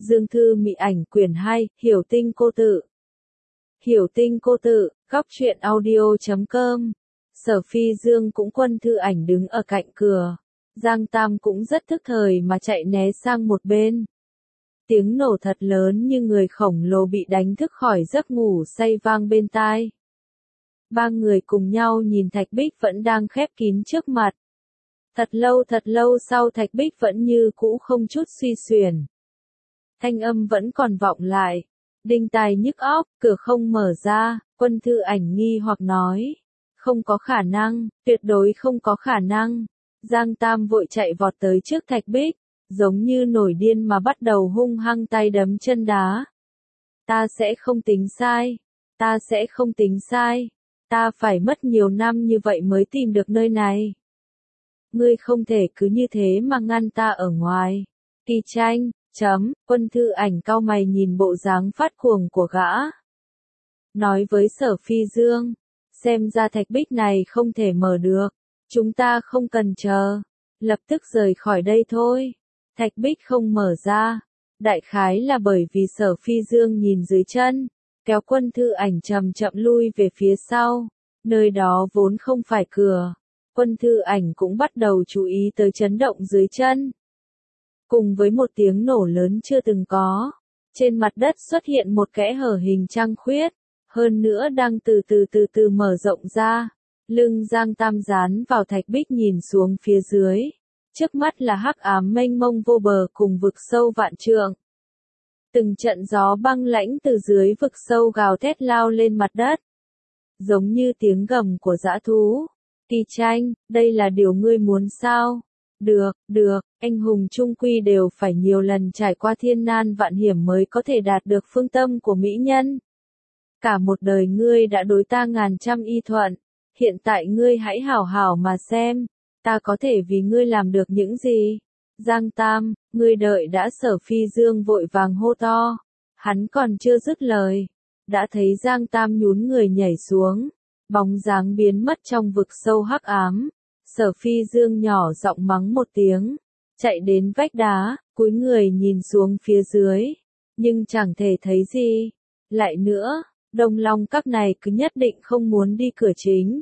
Dương Thư Mị Ảnh quyển 2, Hiểu Tinh Cô Tự. Hiểu Tinh Cô Tự, góc truyện audio.com. Sở Phi Dương cũng Quân Thư Ảnh đứng ở cạnh cửa. Giang Tam cũng rất thức thời mà chạy né sang một bên. Tiếng nổ thật lớn như người khổng lồ bị đánh thức khỏi giấc ngủ say vang bên tai. Ba người cùng nhau nhìn Thạch Bích vẫn đang khép kín trước mặt. Thật lâu sau Thạch Bích vẫn như cũ không chút suy xuyển. Thanh âm vẫn còn vọng lại. Đinh tai nhức óc, cửa không mở ra, Quân Thư Ảnh nghi hoặc nói. Không có khả năng, tuyệt đối không có khả năng. Giang Tam vội chạy vọt tới trước Thạch Bích, giống như nổi điên mà bắt đầu hung hăng tay đấm chân đá. Ta sẽ không tính sai. Ta sẽ không tính sai. Ta phải mất nhiều năm như vậy mới tìm được nơi này. Ngươi không thể cứ như thế mà ngăn ta ở ngoài. Kỳ tranh, Quân Thư Ảnh cau mày nhìn bộ dáng phát cuồng của gã. Nói với Sở Phi Dương, xem ra Thạch Bích này không thể mở được. Chúng ta không cần chờ. Lập tức rời khỏi đây thôi. Thạch Bích không mở ra. Đại khái là bởi vì Sở Phi Dương nhìn dưới chân. Kéo Quân Thư Ảnh chậm chậm lui về phía sau. Nơi đó vốn không phải cửa. Quân Thư Ảnh cũng bắt đầu chú ý tới chấn động dưới chân. Cùng với một tiếng nổ lớn chưa từng có, trên mặt đất xuất hiện một kẽ hở hình trăng khuyết, hơn nữa đang từ từ mở rộng ra. Lưng Giang Tam dán vào Thạch Bích nhìn xuống phía dưới. Trước mắt là hắc ám mênh mông vô bờ cùng vực sâu vạn trượng. Từng trận gió băng lãnh từ dưới vực sâu gào thét lao lên mặt đất. Giống như tiếng gầm của dã thú. Kỳ tranh, đây là điều ngươi muốn sao? Được, anh hùng trung quy đều phải nhiều lần trải qua thiên nan vạn hiểm mới có thể đạt được phương tâm của mỹ nhân. Cả một đời ngươi đã đối ta ngàn trăm y thuận, hiện tại ngươi hãy hảo hảo mà xem, ta có thể vì ngươi làm được những gì? Giang Tam, ngươi đợi đã. Sở Phi Dương vội vàng hô to, hắn còn chưa dứt lời, đã thấy Giang Tam nhún người nhảy xuống, bóng dáng biến mất trong vực sâu hắc ám. Sở Phi Dương nhỏ giọng mắng một tiếng, chạy đến vách đá, cúi người nhìn xuống phía dưới, nhưng chẳng thể thấy gì. Lại nữa, Đông Long các này cứ nhất định không muốn đi cửa chính.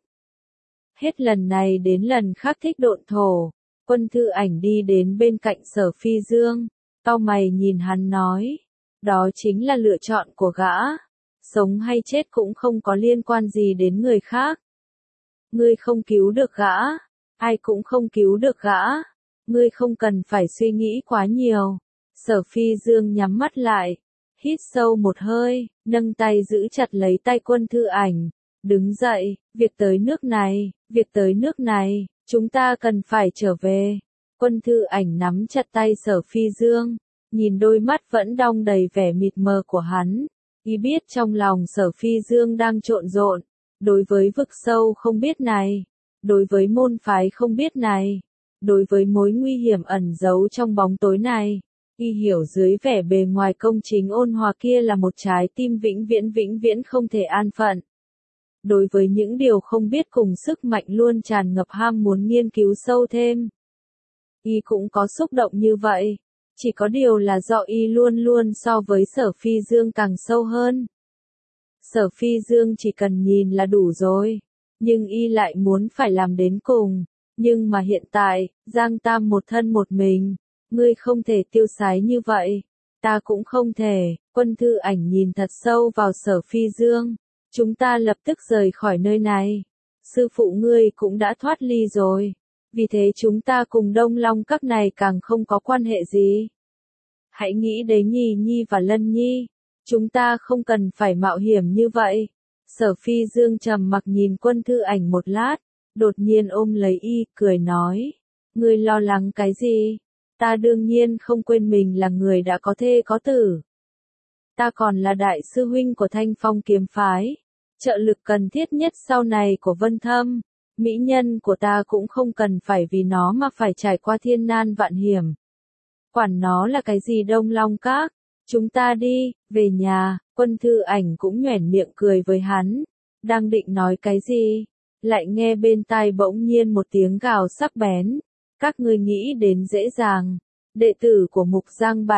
Hết lần này đến lần khác thích độn thổ. Quân Thư Ảnh đi đến bên cạnh Sở Phi Dương, cau mày nhìn hắn nói, đó chính là lựa chọn của gã. Sống hay chết cũng không có liên quan gì đến người khác. Ngươi không cứu được gã. Ai cũng không cứu được gã. Ngươi không cần phải suy nghĩ quá nhiều. Sở Phi Dương nhắm mắt lại, hít sâu một hơi, nâng tay giữ chặt lấy tay Quân Thư Ảnh, đứng dậy. Việc tới nước này, chúng ta cần phải trở về. Quân Thư Ảnh nắm chặt tay Sở Phi Dương, nhìn đôi mắt vẫn đong đầy vẻ mịt mờ của hắn. Y biết trong lòng Sở Phi Dương đang trộn rộn, đối với vực sâu không biết này, đối với môn phái không biết này, đối với mối nguy hiểm ẩn giấu trong bóng tối này, Y hiểu dưới vẻ bề ngoài công chính ôn hòa kia là một trái tim vĩnh viễn không thể an phận. Đối với những điều không biết cùng sức mạnh luôn tràn ngập ham muốn nghiên cứu sâu thêm. Y cũng có xúc động như vậy. Chỉ có điều là do Y luôn luôn so với Sở Phi Dương càng sâu hơn. Sở Phi Dương chỉ cần nhìn là đủ rồi. Nhưng Y lại muốn phải làm đến cùng. Nhưng mà hiện tại, Giang Tam một thân một mình. Ngươi không thể tiêu sái như vậy. Ta cũng không thể. Quân Thư Ảnh nhìn thật sâu vào Sở Phi Dương. Chúng ta lập tức rời khỏi nơi này. Sư phụ ngươi cũng đã thoát ly rồi. Vì thế chúng ta cùng Đông Long các này càng không có quan hệ gì. Hãy nghĩ đến Nhì Nhi và Lân Nhi. Chúng ta không cần phải mạo hiểm như vậy. Sở Phi Dương trầm mặc nhìn Quân Thư Ảnh một lát, đột nhiên ôm lấy Y, cười nói. Ngươi lo lắng cái gì? Ta đương nhiên không quên mình là người đã có thê có tử. Ta còn là đại sư huynh của Thanh Phong kiếm phái. Trợ lực cần thiết nhất sau này của Vân Thâm. Mỹ nhân của ta cũng không cần phải vì nó mà phải trải qua thiên nan vạn hiểm. Quản nó là cái gì Đông Long Các. Chúng ta đi, về nhà. Quân Thư Ảnh cũng nhoẻn miệng cười với hắn. Đang định nói cái gì? Lại nghe bên tai bỗng nhiên một tiếng gào sắc bén. Các ngươi nghĩ đến dễ dàng. Đệ tử của Mục Giang Bạch.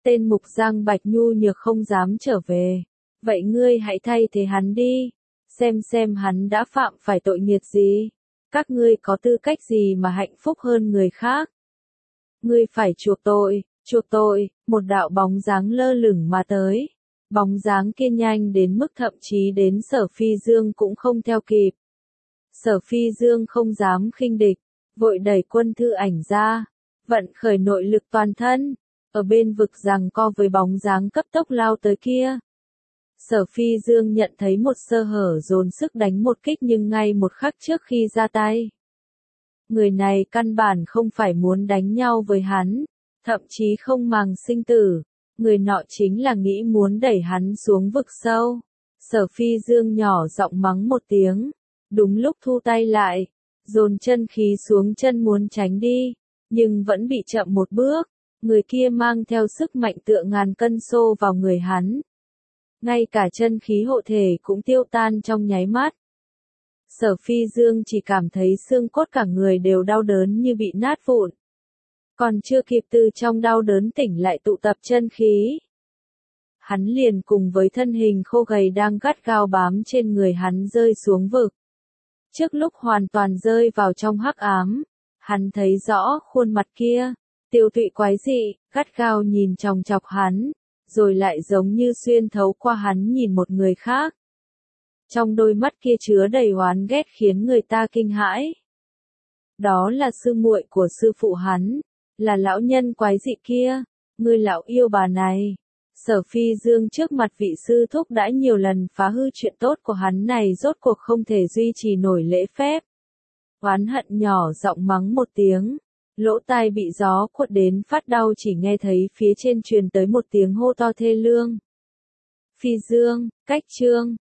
Tên mục Giang Bạch nhu nhược không dám trở về. Vậy ngươi hãy thay thế hắn đi. Xem hắn đã phạm phải tội nghiệt gì. Các ngươi có tư cách gì mà hạnh phúc hơn người khác. Ngươi phải chuộc tội, một đạo bóng dáng lơ lửng mà tới. Bóng dáng kia nhanh đến mức thậm chí đến Sở Phi Dương cũng không theo kịp. Sở Phi Dương không dám khinh địch, vội đẩy Quân Thư Ảnh ra, vận khởi nội lực toàn thân, ở bên vực giằng co với bóng dáng cấp tốc lao tới kia. Sở Phi Dương nhận thấy một sơ hở dồn sức đánh một kích nhưng ngay một khắc trước khi ra tay. Người này căn bản không phải muốn đánh nhau với hắn, thậm chí không màng sinh tử, người nọ chính là nghĩ muốn đẩy hắn xuống vực sâu. Sở Phi Dương nhỏ giọng mắng một tiếng, đúng lúc thu tay lại, dồn chân khí xuống chân muốn tránh đi, nhưng vẫn bị chậm một bước, người kia mang theo sức mạnh tựa ngàn cân xô vào người hắn. Ngay cả chân khí hộ thể cũng tiêu tan trong nháy mắt. Sở Phi Dương chỉ cảm thấy xương cốt cả người đều đau đớn như bị nát vụn. Còn chưa kịp từ trong đau đớn tỉnh lại tụ tập chân khí. Hắn liền cùng với thân hình khô gầy đang gắt gao bám trên người hắn rơi xuống vực. Trước lúc hoàn toàn rơi vào trong hắc ám, hắn thấy rõ khuôn mặt kia, tiêu tụy quái dị, gắt gao nhìn chòng chọc hắn, rồi lại giống như xuyên thấu qua hắn nhìn một người khác. Trong đôi mắt kia chứa đầy oán ghét khiến người ta kinh hãi. Đó là sư muội của sư phụ hắn, là lão nhân quái dị kia, người lão yêu bà này. Sở Phi Dương trước mặt vị sư thúc đã nhiều lần phá hư chuyện tốt của hắn này rốt cuộc không thể duy trì nổi lễ phép. Oán hận nhỏ giọng mắng một tiếng, lỗ tai bị gió cuột đến phát đau chỉ nghe thấy phía trên truyền tới một tiếng hô to thê lương. Phi Dương, cách chương.